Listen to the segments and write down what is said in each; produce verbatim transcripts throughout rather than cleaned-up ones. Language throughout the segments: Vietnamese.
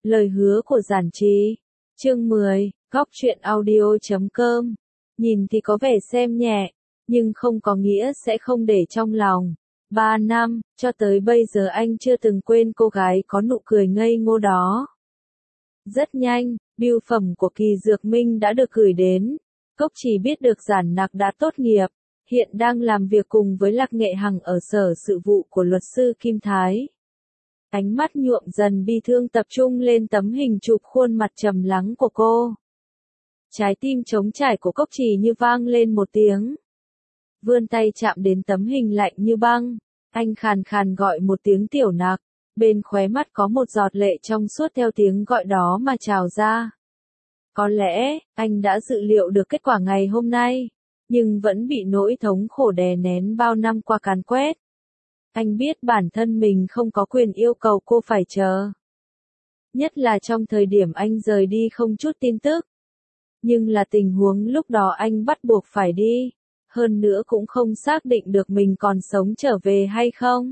Lời hứa của Giản Trí. Chương mười, góc truyện audio chấm com. Nhìn thì có vẻ xem nhẹ, nhưng không có nghĩa sẽ không để trong lòng. Ba năm, cho tới bây giờ anh chưa từng quên cô gái có nụ cười ngây ngô đó. Rất nhanh, bưu phẩm của Kỳ Dược Minh đã được gửi đến. Cốc Chỉ biết được Giản Nặc đã tốt nghiệp, hiện đang làm việc cùng với Lạc Nghệ Hằng ở sở sự vụ của luật sư Kim Thái. Ánh mắt nhuộm dần bi thương tập trung lên tấm hình chụp khuôn mặt trầm lắng của cô. Trái tim trống trải của Cốc Chỉ như vang lên một tiếng. Vươn tay chạm đến tấm hình lạnh như băng, anh khàn khàn gọi một tiếng Tiểu Nặc, bên khóe mắt có một giọt lệ trong suốt theo tiếng gọi đó mà trào ra. Có lẽ, anh đã dự liệu được kết quả ngày hôm nay, nhưng vẫn bị nỗi thống khổ đè nén bao năm qua càn quét. Anh biết bản thân mình không có quyền yêu cầu cô phải chờ. Nhất là trong thời điểm anh rời đi không chút tin tức. Nhưng là tình huống lúc đó anh bắt buộc phải đi. Hơn nữa cũng không xác định được mình còn sống trở về hay không.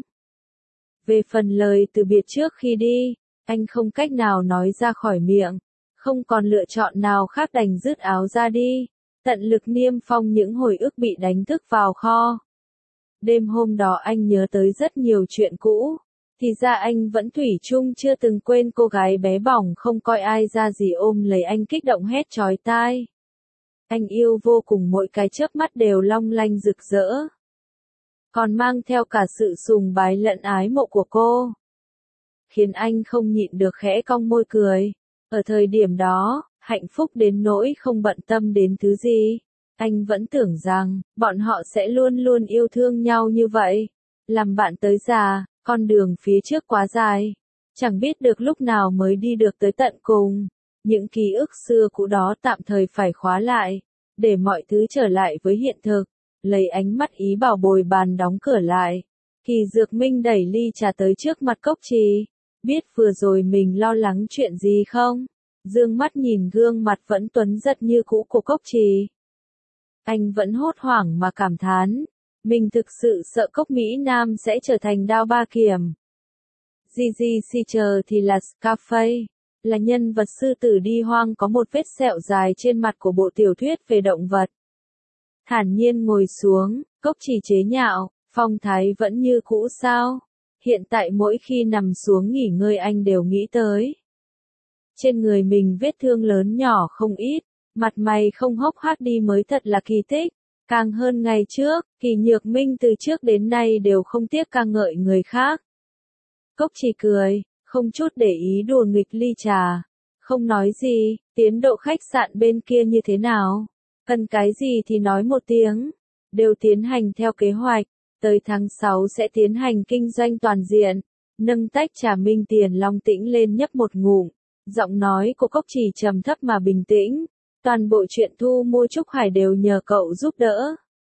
Về phần lời từ biệt trước khi đi, anh không cách nào nói ra khỏi miệng. Không còn lựa chọn nào khác đành dứt áo ra đi. Tận lực niêm phong những hồi ức bị đánh thức vào kho. Đêm hôm đó anh nhớ tới rất nhiều chuyện cũ, thì ra anh vẫn thủy chung chưa từng quên cô gái bé bỏng không coi ai ra gì ôm lấy anh kích động hét chói tai. Anh yêu vô cùng, mỗi cái chớp mắt đều long lanh rực rỡ. Còn mang theo cả sự sùng bái lẫn ái mộ của cô. Khiến anh không nhịn được khẽ cong môi cười. Ở thời điểm đó, hạnh phúc đến nỗi không bận tâm đến thứ gì. Anh vẫn tưởng rằng, bọn họ sẽ luôn luôn yêu thương nhau như vậy. Làm bạn tới già, con đường phía trước quá dài. Chẳng biết được lúc nào mới đi được tới tận cùng. Những ký ức xưa cũ đó tạm thời phải khóa lại. Để mọi thứ trở lại với hiện thực. Lấy ánh mắt ý bảo bồi bàn đóng cửa lại. Kỳ Dược Minh đẩy ly trà tới trước mặt Cốc Trì. Biết vừa rồi mình lo lắng chuyện gì không? Dương mắt nhìn gương mặt vẫn tuấn giật như cũ của Cốc Trì. Anh vẫn hốt hoảng mà cảm thán. Mình thực sự sợ Cốc Mỹ Nam sẽ trở thành đao ba kiềm. Gigi Seacher thì là Scarface, là nhân vật sư tử đi hoang có một vết sẹo dài trên mặt của bộ tiểu thuyết về động vật. Thản nhiên ngồi xuống, Cốc Chỉ chế nhạo, phong thái vẫn như cũ sao? Hiện tại mỗi khi nằm xuống nghỉ ngơi anh đều nghĩ tới. Trên người mình vết thương lớn nhỏ không ít. Mặt mày không hốc hác đi mới thật là kỳ tích. Càng hơn ngày trước, Kỳ Nhược Minh từ trước đến nay đều không tiếc ca ngợi người khác. Cốc Chỉ cười, không chút để ý đùa nghịch ly trà. Không nói gì, tiến độ khách sạn bên kia như thế nào? Cần cái gì thì nói một tiếng. Đều tiến hành theo kế hoạch. Tới tháng sáu sẽ tiến hành kinh doanh toàn diện. Nâng tách trà Minh Tiền Long Tĩnh lên nhấp một ngụm. Giọng nói của Cốc Chỉ trầm thấp mà bình tĩnh. Toàn bộ chuyện thu mua Trúc Hải đều nhờ cậu giúp đỡ.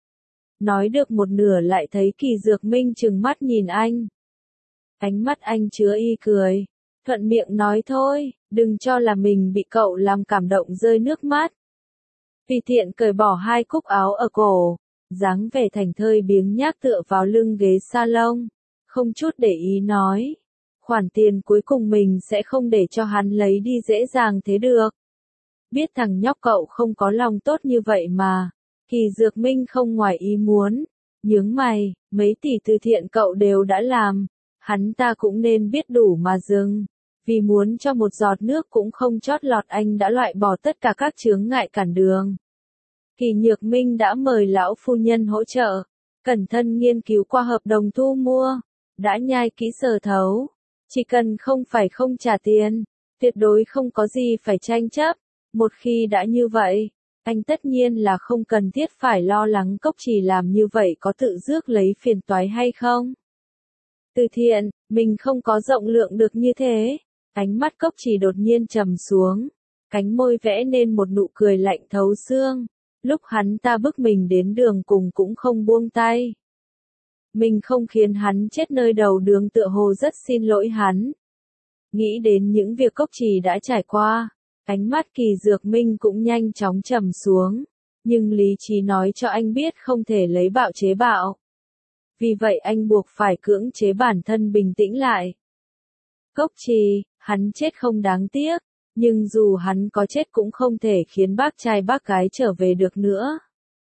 Nói được một nửa lại thấy Kỳ Dược Minh trừng mắt nhìn anh. Ánh mắt anh chứa y cười. Thuận miệng nói thôi, đừng cho là mình bị cậu làm cảm động rơi nước mắt. Tùy tiện cởi bỏ hai cúc áo ở cổ. Dáng vẻ thành thơi biếng nhác tựa vào lưng ghế salon. Không chút để ý nói. Khoản tiền cuối cùng mình sẽ không để cho hắn lấy đi dễ dàng thế được. Biết thằng nhóc cậu không có lòng tốt như vậy mà. Kỳ Dược Minh không ngoài ý muốn. Nhướng mày, mấy tỷ từ thiện cậu đều đã làm. Hắn ta cũng nên biết đủ mà dừng. Vì muốn cho một giọt nước cũng không chót lọt anh đã loại bỏ tất cả các chướng ngại cản đường. Kỳ Nhược Minh đã mời lão phu nhân hỗ trợ. Cẩn thận nghiên cứu qua hợp đồng thu mua. Đã nhai kỹ sờ thấu. Chỉ cần không phải không trả tiền. Tuyệt đối không có gì phải tranh chấp. Một khi đã như vậy, anh tất nhiên là không cần thiết phải lo lắng Cốc Chỉ làm như vậy có tự rước lấy phiền toái hay không. Từ thiện, mình không có rộng lượng được như thế. Ánh mắt Cốc Chỉ đột nhiên trầm xuống. Cánh môi vẽ nên một nụ cười lạnh thấu xương. Lúc hắn ta bức mình đến đường cùng cũng không buông tay. Mình không khiến hắn chết nơi đầu đường tựa hồ rất xin lỗi hắn. Nghĩ đến những việc Cốc Chỉ đã trải qua. Ánh mắt Kỳ Dược Minh cũng nhanh chóng trầm xuống. Nhưng lý trí nói cho anh biết không thể lấy bạo chế bạo. Vì vậy anh buộc phải cưỡng chế bản thân bình tĩnh lại. Cốc Trì, Hắn chết không đáng tiếc, nhưng dù hắn có chết cũng không thể khiến bác trai bác gái trở về được nữa.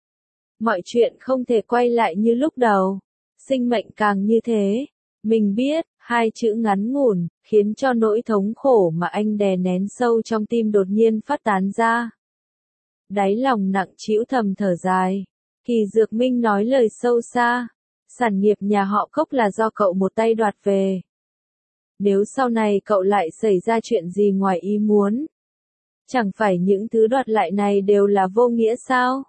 Mọi chuyện không thể quay lại như lúc đầu, sinh mệnh càng như thế. Mình biết, hai chữ ngắn ngủn, khiến cho nỗi thống khổ mà anh đè nén sâu trong tim đột nhiên phát tán ra. Đáy lòng nặng trĩu thầm thở dài. Kỳ Dược Minh nói lời sâu xa. Sản nghiệp nhà họ Cốc là do cậu một tay đoạt về. Nếu sau này cậu lại xảy ra chuyện gì ngoài ý muốn, chẳng phải những thứ đoạt lại này đều là vô nghĩa sao?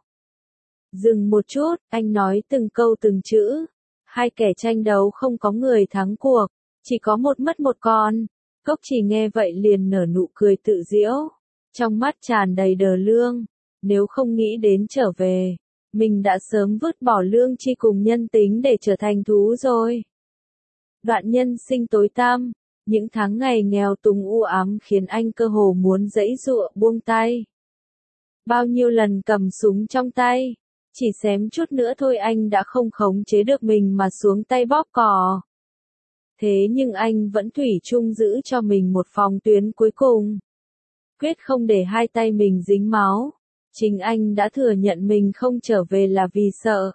Dừng một chút, anh nói từng câu từng chữ. Hai kẻ tranh đấu không có người thắng cuộc, chỉ có một mất một con. Cốc Chỉ nghe vậy liền nở nụ cười tự giễu, trong mắt tràn đầy đờ lương. Nếu không nghĩ đến trở về, mình đã sớm vứt bỏ lương tri cùng nhân tính để trở thành thú rồi. Đoạn nhân sinh tối tăm, những tháng ngày nghèo túng u ám khiến anh cơ hồ muốn giãy giụa buông tay. Bao nhiêu lần cầm súng trong tay, chỉ xém chút nữa thôi anh đã không khống chế được mình mà xuống tay bóp cò. Thế nhưng anh vẫn thủy chung giữ cho mình một phòng tuyến cuối cùng. Quyết không để hai tay mình dính máu. Chính anh đã thừa nhận mình không trở về là vì sợ.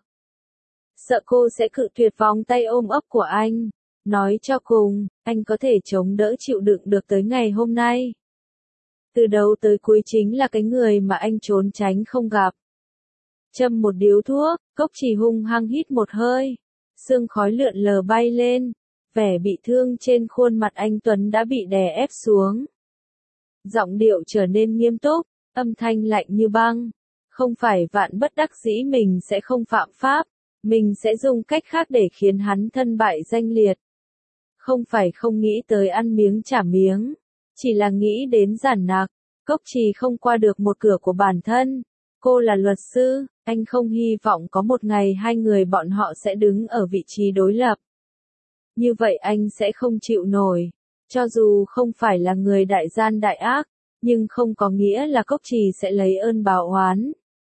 Sợ cô sẽ cự tuyệt vòng tay ôm ấp của anh. Nói cho cùng, anh có thể chống đỡ chịu đựng được tới ngày hôm nay. Từ đầu tới cuối chính là cái người mà anh trốn tránh không gặp. Châm một điếu thuốc, Cốc Chỉ hung hăng hít một hơi. Sương khói lượn lờ bay lên. Vẻ bị thương trên khuôn mặt anh Tuấn đã bị đè ép xuống. Giọng điệu trở nên nghiêm túc, âm thanh lạnh như băng. Không phải vạn bất đắc dĩ mình sẽ không phạm pháp. Mình sẽ dùng cách khác để khiến hắn thân bại danh liệt. Không phải không nghĩ tới ăn miếng trả miếng. Chỉ là nghĩ đến giản nặc. Cốc Chỉ không qua được một cửa của bản thân. Cô là luật sư, anh không hy vọng có một ngày hai người bọn họ sẽ đứng ở vị trí đối lập. Như vậy anh sẽ không chịu nổi. Cho dù không phải là người đại gian đại ác, nhưng không có nghĩa là Cốc Chỉ sẽ lấy ơn báo oán.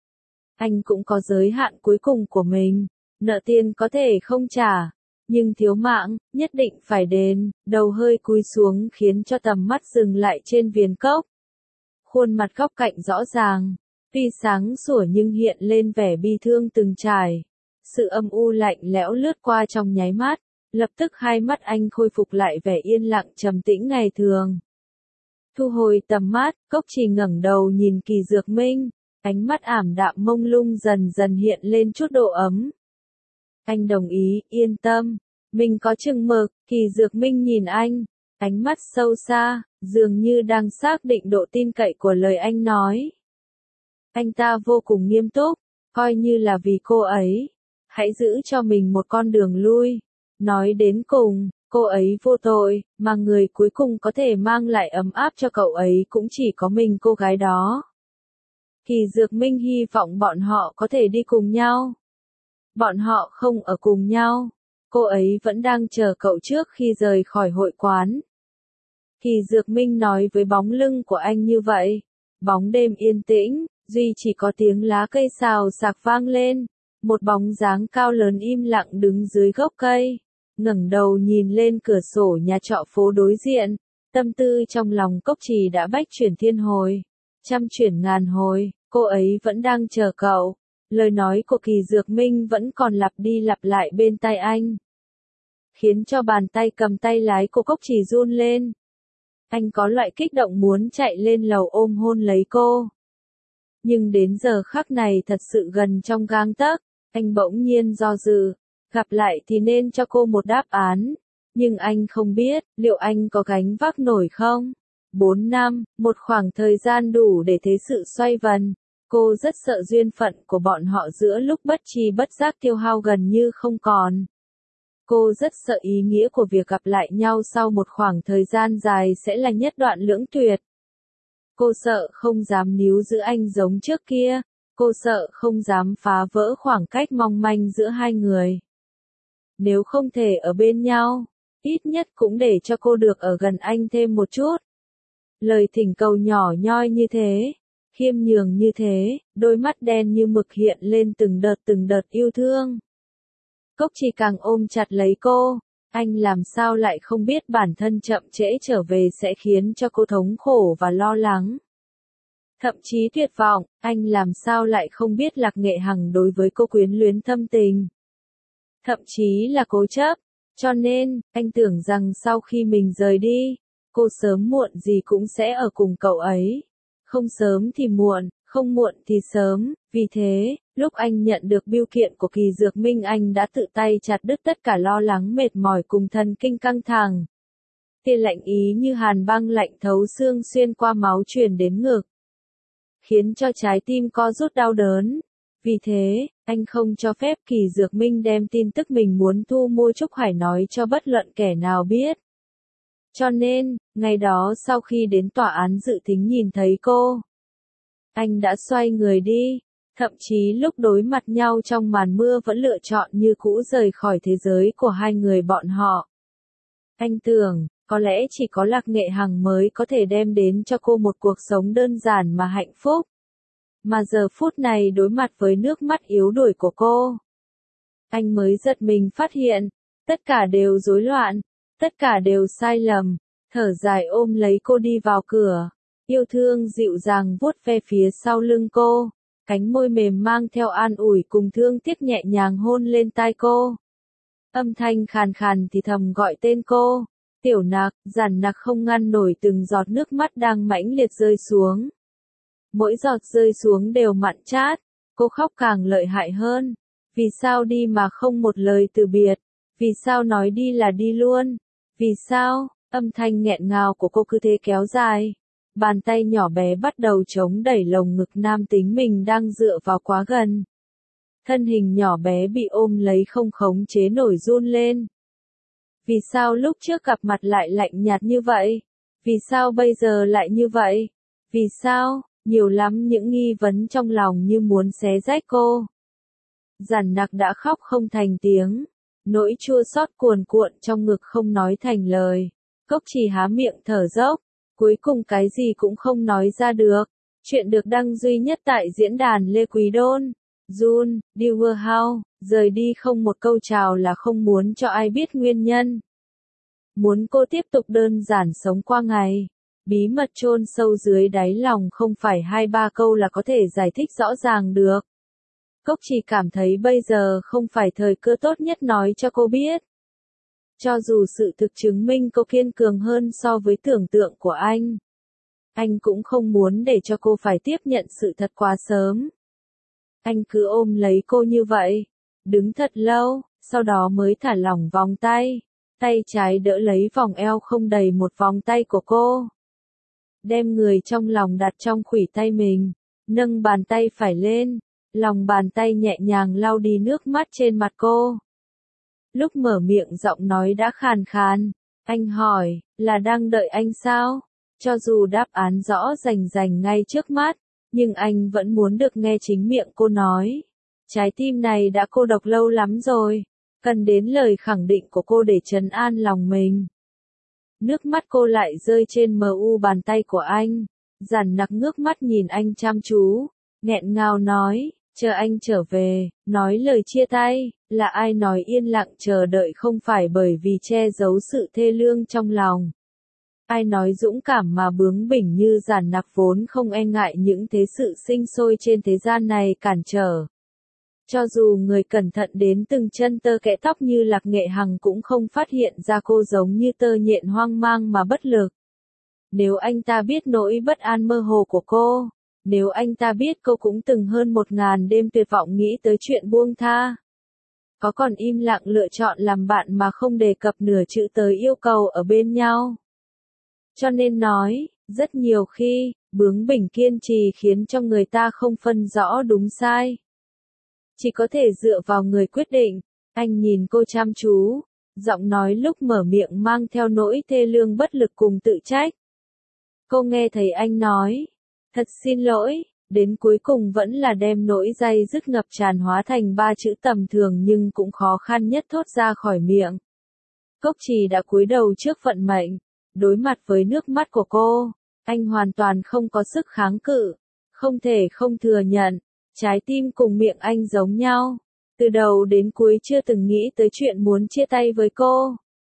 Anh cũng có giới hạn cuối cùng của mình. Nợ tiền có thể không trả, nhưng thiếu mạng, nhất định phải đền. Đầu hơi cúi xuống khiến cho tầm mắt dừng lại trên viên cốc. Khuôn mặt góc cạnh rõ ràng, tuy sáng sủa nhưng hiện lên vẻ bi thương từng trải. Sự âm u lạnh lẽo lướt qua trong nháy mắt, lập tức hai mắt anh khôi phục lại vẻ yên lặng trầm tĩnh ngày thường. Thu hồi tầm mắt, Cốc Chỉ ngẩng đầu nhìn Kỳ Dược Minh, ánh mắt ảm đạm mông lung dần dần hiện lên chút độ ấm. Anh đồng ý, yên tâm, mình có chừng mực. Kỳ Dược Minh nhìn anh, ánh mắt sâu xa, dường như đang xác định độ tin cậy của lời anh nói. Anh ta vô cùng nghiêm túc, coi như là vì cô ấy. Hãy giữ cho mình một con đường lui. Nói đến cùng, cô ấy vô tội, mà người cuối cùng có thể mang lại ấm áp cho cậu ấy cũng chỉ có mình cô gái đó. Kỳ Dược Minh hy vọng bọn họ có thể đi cùng nhau. Bọn họ không ở cùng nhau. Cô ấy vẫn đang chờ cậu trước khi rời khỏi hội quán. Kỳ Dược Minh nói với bóng lưng của anh như vậy. Bóng đêm yên tĩnh, duy chỉ có tiếng lá cây xào xạc vang lên. Một bóng dáng cao lớn im lặng đứng dưới gốc cây. Ngẩng đầu nhìn lên cửa sổ nhà trọ phố đối diện. Tâm tư trong lòng Cốc Chỉ đã bách chuyển thiên hồi. Trăm chuyển ngàn hồi, cô ấy vẫn đang chờ cậu. Lời nói của Kỳ Dược Minh vẫn còn lặp đi lặp lại bên tai anh. Khiến cho bàn tay cầm tay lái của Cốc Chỉ run lên. Anh có loại kích động muốn chạy lên lầu ôm hôn lấy cô. Nhưng đến giờ khắc này thật sự gần trong gang tấc, anh bỗng nhiên do dự. Gặp lại thì nên cho cô một đáp án. Nhưng anh không biết, liệu anh có gánh vác nổi không? Bốn năm, một khoảng thời gian đủ để thế sự xoay vần. Cô rất sợ duyên phận của bọn họ giữa lúc bất tri bất giác tiêu hao gần như không còn. Cô rất sợ ý nghĩa của việc gặp lại nhau sau một khoảng thời gian dài sẽ là nhất đoạn lưỡng tuyệt. Cô sợ không dám níu giữ anh giống trước kia. Cô sợ không dám phá vỡ khoảng cách mong manh giữa hai người. Nếu không thể ở bên nhau, ít nhất cũng để cho cô được ở gần anh thêm một chút. Lời thỉnh cầu nhỏ nhoi như thế, khiêm nhường như thế, đôi mắt đen như mực hiện lên từng đợt từng đợt yêu thương. Cốc Chỉ càng ôm chặt lấy cô, Anh làm sao lại không biết bản thân chậm trễ trở về sẽ khiến cho cô thống khổ và lo lắng. Thậm chí tuyệt vọng, anh làm sao lại không biết Lạc Nghệ Hằng đối với cô quyến luyến thâm tình. Thậm chí là cố chấp. Cho nên, anh tưởng rằng sau khi mình rời đi, cô sớm muộn gì cũng sẽ ở cùng cậu ấy. Không sớm thì muộn, không muộn thì sớm, vì thế, lúc anh nhận được bưu kiện của Kỳ Dược Minh anh đã tự tay chặt đứt tất cả lo lắng mệt mỏi cùng thần kinh căng thẳng. Tia lạnh ý như hàn băng lạnh thấu xương xuyên qua máu truyền đến ngực, khiến cho trái tim co rút đau đớn. Vì thế, anh không cho phép Kỳ Dược Minh đem tin tức mình muốn thu mua Trúc Hải nói cho bất luận kẻ nào biết. Cho nên, ngày đó sau khi đến tòa án dự thính nhìn thấy cô, anh đã xoay người đi, thậm chí lúc đối mặt nhau trong màn mưa vẫn lựa chọn như cũ rời khỏi thế giới của hai người bọn họ. Anh tưởng, có lẽ chỉ có Lạc Nghệ Hằng mới có thể đem đến cho cô một cuộc sống đơn giản mà hạnh phúc. Mà giờ phút này đối mặt với nước mắt yếu đuối của cô, anh mới giật mình phát hiện, tất cả đều rối loạn, tất cả đều sai lầm, thở dài ôm lấy cô đi vào cửa, yêu thương dịu dàng vuốt ve phía sau lưng cô, cánh môi mềm mang theo an ủi cùng thương tiếc nhẹ nhàng hôn lên tai cô. Âm thanh khàn khàn thì thầm gọi tên cô, Tiểu Nặc. Giản Nặc không ngăn nổi từng giọt nước mắt đang mãnh liệt rơi xuống. Mỗi giọt rơi xuống đều mặn chát, cô khóc càng lợi hại hơn. Vì sao đi mà không một lời từ biệt? Vì sao nói đi là đi luôn? Vì sao? Âm thanh nghẹn ngào của cô cứ thế kéo dài. Bàn tay nhỏ bé bắt đầu chống đẩy lồng ngực nam tính mình đang dựa vào quá gần. Thân hình nhỏ bé bị ôm lấy không khống chế nổi run lên. Vì sao lúc trước gặp mặt lại lạnh nhạt như vậy? Vì sao bây giờ lại như vậy? Vì sao? Nhiều lắm những nghi vấn trong lòng như muốn xé rách cô. Giản Nặc đã khóc không thành tiếng. Nỗi chua xót cuồn cuộn trong ngực không nói thành lời. Cốc Chỉ há miệng thở dốc. Cuối cùng cái gì cũng không nói ra được. Chuyện được đăng duy nhất tại diễn đàn Lê Quý Đôn. Jun, Dewer House, rời đi không một câu chào là không muốn cho ai biết nguyên nhân. Muốn cô tiếp tục đơn giản sống qua ngày. Bí mật chôn sâu dưới đáy lòng không phải hai ba câu là có thể giải thích rõ ràng được. Cốc Chỉ cảm thấy bây giờ không phải thời cơ tốt nhất nói cho cô biết. Cho dù sự thực chứng minh cô kiên cường hơn so với tưởng tượng của anh, anh cũng không muốn để cho cô phải tiếp nhận sự thật quá sớm. Anh cứ ôm lấy cô như vậy, đứng thật lâu, sau đó mới thả lỏng vòng tay, tay trái đỡ lấy vòng eo không đầy một vòng tay của cô. Đem người trong lòng đặt trong khuỷu tay mình, nâng bàn tay phải lên, lòng bàn tay nhẹ nhàng lau đi nước mắt trên mặt cô. Lúc mở miệng giọng nói đã khàn khàn, anh hỏi, là đang đợi anh sao? Cho dù đáp án rõ rành rành ngay trước mắt, nhưng anh vẫn muốn được nghe chính miệng cô nói. Trái tim này đã cô độc lâu lắm rồi, cần đến lời khẳng định của cô để trấn an lòng mình. Nước mắt cô lại rơi trên mờ u bàn tay của anh. Giản Nặc ngước mắt nhìn anh chăm chú, nghẹn ngào nói, chờ anh trở về, nói lời chia tay. Là ai nói yên lặng chờ đợi không phải bởi vì che giấu sự thê lương trong lòng? Ai nói dũng cảm mà bướng bỉnh như Giản Nặc vốn không e ngại những thế sự sinh sôi trên thế gian này cản trở? Cho dù người cẩn thận đến từng chân tơ kẽ tóc như Lạc Nghệ Hằng cũng không phát hiện ra cô giống như tơ nhện hoang mang mà bất lực. Nếu anh ta biết nỗi bất an mơ hồ của cô, nếu anh ta biết cô cũng từng hơn một ngàn đêm tuyệt vọng nghĩ tới chuyện buông tha, có còn im lặng lựa chọn làm bạn mà không đề cập nửa chữ tới yêu cầu ở bên nhau. Cho nên nói, rất nhiều khi, bướng bỉnh kiên trì khiến cho người ta không phân rõ đúng sai. Chỉ có thể dựa vào người quyết định. Anh nhìn cô chăm chú, giọng nói lúc mở miệng mang theo nỗi thê lương bất lực cùng tự trách. Cô nghe thấy anh nói, thật xin lỗi, đến cuối cùng vẫn là đem nỗi day dứt ngập tràn hóa thành ba chữ tầm thường nhưng cũng khó khăn nhất thốt ra khỏi miệng. Cốc Chỉ đã cúi đầu trước vận mệnh, đối mặt với nước mắt của cô, anh hoàn toàn không có sức kháng cự, không thể không thừa nhận, trái tim cùng miệng anh giống nhau, từ đầu đến cuối chưa từng nghĩ tới chuyện muốn chia tay với cô.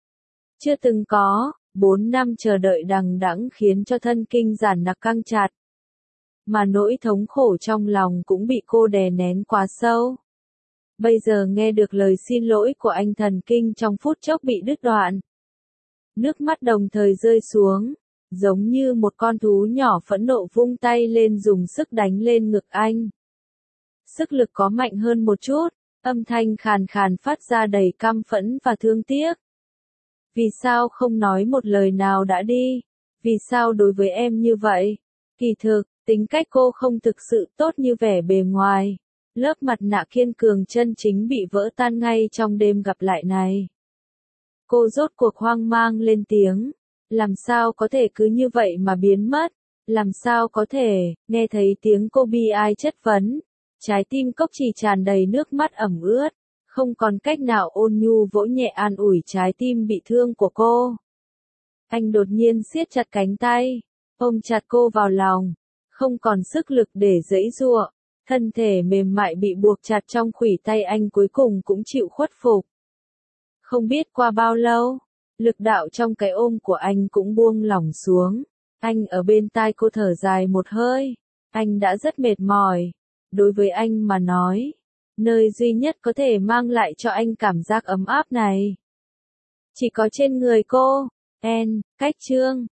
Chưa từng có, bốn năm chờ đợi đằng đẵng khiến cho thân kinh giản nặc căng chặt. Mà nỗi thống khổ trong lòng cũng bị cô đè nén quá sâu. Bây giờ nghe được lời xin lỗi của anh, thần kinh trong phút chốc bị đứt đoạn. Nước mắt đồng thời rơi xuống, giống như một con thú nhỏ phẫn nộ vung tay lên dùng sức đánh lên ngực anh. Sức lực có mạnh hơn một chút, âm thanh khàn khàn phát ra đầy căm phẫn và thương tiếc. Vì sao không nói một lời nào đã đi? Vì sao đối với em như vậy? Kỳ thực, tính cách cô không thực sự tốt như vẻ bề ngoài. Lớp mặt nạ kiên cường chân chính bị vỡ tan ngay trong đêm gặp lại này. Cô rốt cuộc hoang mang lên tiếng. Làm sao có thể cứ như vậy mà biến mất? Làm sao có thể? Nghe thấy tiếng cô bi ai chất vấn. Trái tim Cốc Chỉ tràn đầy nước mắt ẩm ướt. Không còn cách nào ôn nhu vỗ nhẹ an ủi trái tim bị thương của cô. Anh đột nhiên siết chặt cánh tay, ôm chặt cô vào lòng. Không còn sức lực để giãy giụa. Thân thể mềm mại bị buộc chặt trong khuỷu tay anh cuối cùng cũng chịu khuất phục. Không biết qua bao lâu, lực đạo trong cái ôm của anh cũng buông lỏng xuống. Anh ở bên tai cô thở dài một hơi. Anh đã rất mệt mỏi. Đối với anh mà nói, nơi duy nhất có thể mang lại cho anh cảm giác ấm áp này chỉ có trên người cô. En, cách chương